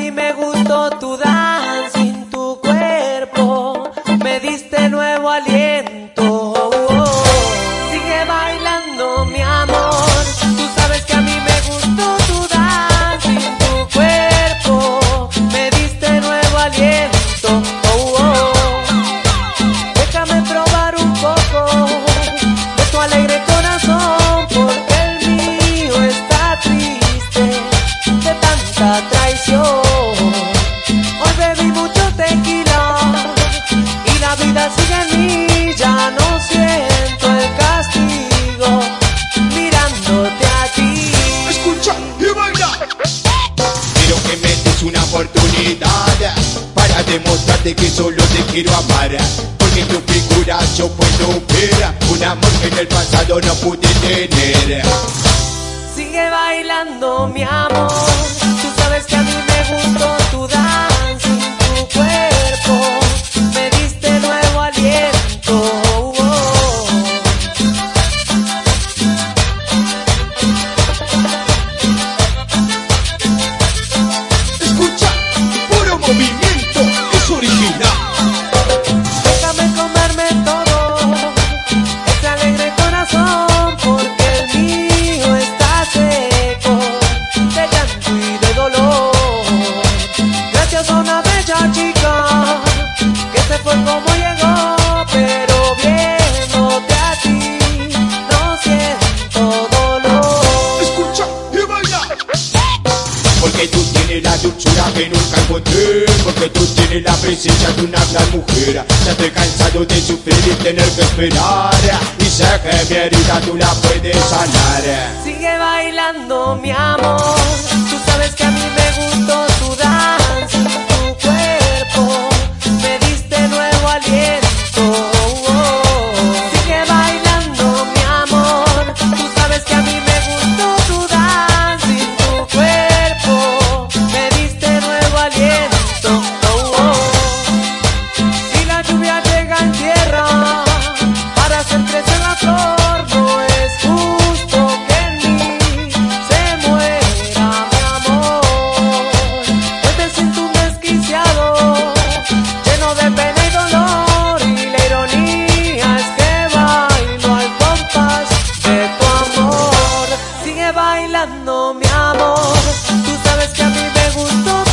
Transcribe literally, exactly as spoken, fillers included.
mí me gustó tu dancing, tu cuerpo, me diste nuevo aliento. Oh, oh. Sigue bailando, mi amor, tú sabes que a mí me gustó tu dancing, tu cuerpo, me diste nuevo aliento. Oh, oh. Déjame probar un poco de tu alegre corazón, porque el mío está triste de tanta traición. Hoy bebí mucho tequila y la vida sigue en mí, ya no siento el castigo mirándote a ti. Escucha y baila. Quiero que me des una oportunidad para demostrarte que solo te quiero amar, porque en tu figura yo puedo ver un amor que en el pasado no pude tener. Sigue bailando, mi amor, tú sabes que a mí me gustó tu dancing, tu cuerpo, me diste nuevo aliento. Oh, oh. Escucha, puro movimiento, es original. Déjame comerme todo este alegre corazón, porque el mío está seco de llanto y de dolor. Gracias a una bella chica que se fue como llegó, pero viéndote a ti no siento dolor. Escucha y baila. Porque tú tienes la dulzura que nunca encontré, porque tú tienes la presencia de una gran mujer. Ya estoy cansado de sufrir y tener que esperar, y sé que mi herida tú la puedes sanar. Sigue bailando, mi amor, tú sabes que a mí me gustó tu dancing, tu cuerpo, me diste nuevo aliento. Oh, oh. Sigue bailando, mi amor, tú sabes que a mí me gustó tu dancing, tu cuerpo, me diste nuevo aliento. Oh, oh. Si la lluvia llega en tierra para hacer crecer la flor, no es justo que en mí se muera mi amor. Hoy me siento un desquiciado, lleno de pena y dolor, y la ironía es que bailo al compás de tu amor. Sigue bailando, mi amor, tú sabes que a mí me gustó